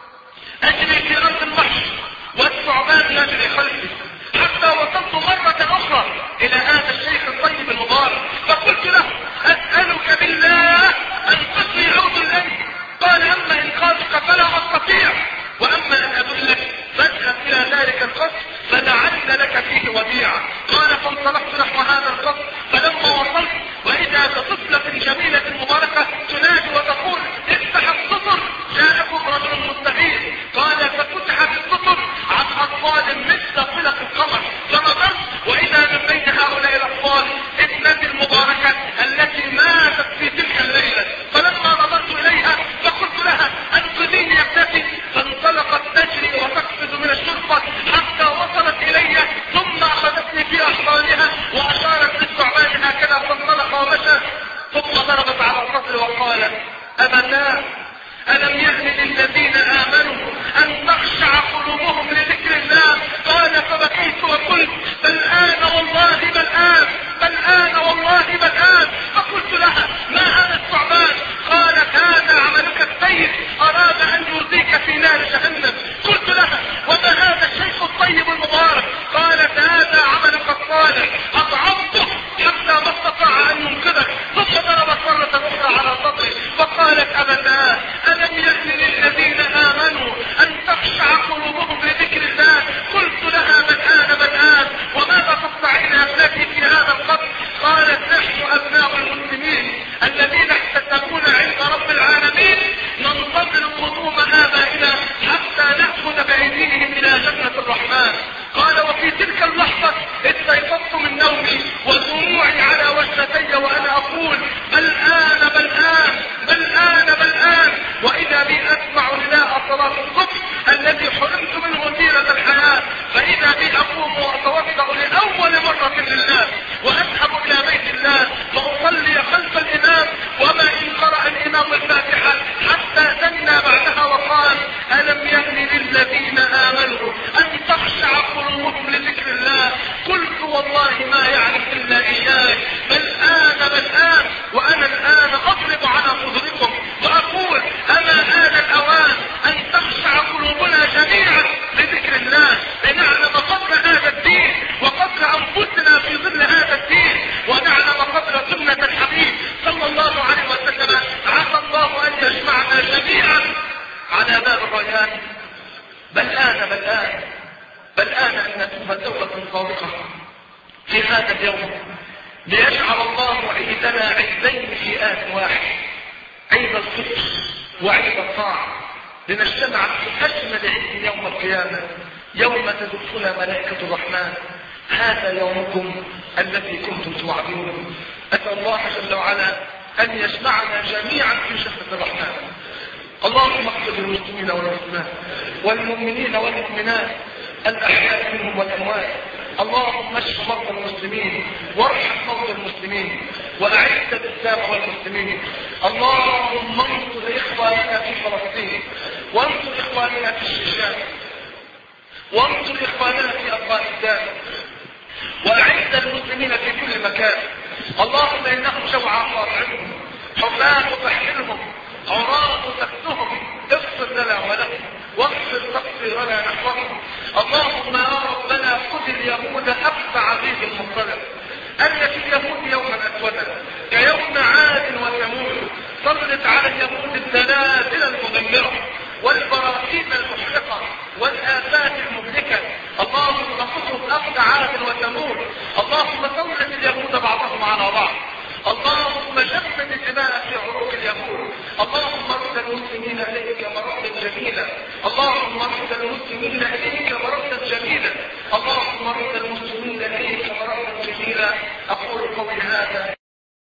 Speaker 1: أجري في أرض المحشر والثعبان يجري خلفي حتى وصلت مرة أخرى إلى هذا الشيخ الطيب المبارك فقلت له أسألك بالله أن تسلي عود لي. قال أما إنقاذك فلا أستطيع وأما أن أدلك فاذهب إلى ذلك القصر فلعل لك فيه وديعة. قال فانطلقت نحو هذا القصر فلما وصلت وإذا بطفلة جميلة مباركة تنادي وتقول افتح السطر جاءكم رجل مستحيل. قال ففتحت السطر عن أطفال مثل طلق القمر فنظرت وإذا من بين هؤلاء الأطفال ابنتي المباركة التي ماتت في تلك الليلة. فلما نظرت إليها فقلت لها أنقذيني يا ابنتي فانطلقت تجري وتقفز من الشرطة حتى وصلت إلي ثم أخذتني في أحضانها وأشارت للثعبان هكذا فانطلق ومشى ثم ضربت على الرجل وقال أبتاه ألم يأن للذين آمنوا أن تخشع قلوبهم لذكر الله. قال فبكيت وقلت بل آن والله بل آن بل آن والله بل آن. فقلت لها ما هذا الثعبان؟ قالت هذا عملك السيء أراد أن يرضيك في نار جهنم. قلت لها وما هذا الشيخ الطيب المبارك؟ قالت هذا عملك الصالح أضعفته حتى ما استطاع أن ينقذ بل آن ألم يكن للذين آمنوا أن تخشع قلوبهم لذكر الله قلت لها بل آن بل آن وماذا تقطعين أبنائي في هذا القتل؟ قالت نحن أبناء المسلمين الذين احتسبون عند رب العالمين ننتظر قدوم آبائنا حتى نأخذ بأيديهم إلى جنة الرحمن. قال وفي تلك اللحظة استيقظت من نومي ودموعي على وجنتي وأنا أقول بل آن بل آن بل آن بل آن وإذا بي أسمع نداء صلاة الصبح الذي حرمت منه زينة الحياة، فإذا بي أقوم وأتوضأ لأول مرة لله وأذهب إلى بيت الله فأصلي خلف الإمام، وما إن قرأ الإمام الفاتحة حتى سمنا بعدها وقال ألم يأن للذين آمنوا أن تخشع قلوبهم لذكر الله قلت والله ما يعرف إلا إياي بل آن بل آن وأنا الآن أضرب على صدركم وأقول أما آن الأوان أن تخشع قلوبنا جميعا لذكر الله لنعلم قدر هذا الدين وقدر أنفسنا في ظل هذا الدين ونعلم قدر سنة الحبيب صلى الله عليه وسلم. عسى الله أن يجمعنا جميعا على باب الريان. بل آن بل آن بل آن أن نتوب توبة صادقة في هذا اليوم ليجعل الله عيدنا عيدين في آن واحد، عيد الصدق وعيد الطاعة، لنجتمع في أجمل عيد يوم القيامة يوم تزفنا ملائكة الرحمن. هذا يومكم الذي كنتم توعدون. أسأل الله جل وعلا أن يجمعنا جميعا في جنة الرحمن. اللهم اغفر للمسلمين والمسلمات والمؤمنين والمؤمنات الأحياء منهم والأموات. اللهم اشف مرضى المسلمين وارحم موتى المسلمين وأعز الإسلام والمسلمين. اللهم انصر إخواننا في فلسطين وانصر إخواننا في الشيشان وانصر إخواننا في أفغانستان وأعز المسلمين في كل مكان. اللهم إنهم جوعى قاطعهم حفاة تحملهم عراة تكسهم اغفر لنا ولهم واغفر تقصيرنا نحوهم. اللهم يا ربنا خذ اليهود أخذ عزيز المطلب أن في اليهود يوما أسودا كيوم عاد وثمود سلط على اليهود الزلازل المدمرة والبراكين المحرقة والآفات المهلكة. اللهم خذهم أخذ عاد وثمود. اللهم سلط اليهود بعضهم على بعض. اللهم جمد الدماء في عروق اليهود. اللهم رد المسلمين إليك مردا جميلا. اللهم رد المسلمين إليك مردا جميلا. اللهم رد المسلمين إليك مردا جميلا. أقول قولي هذا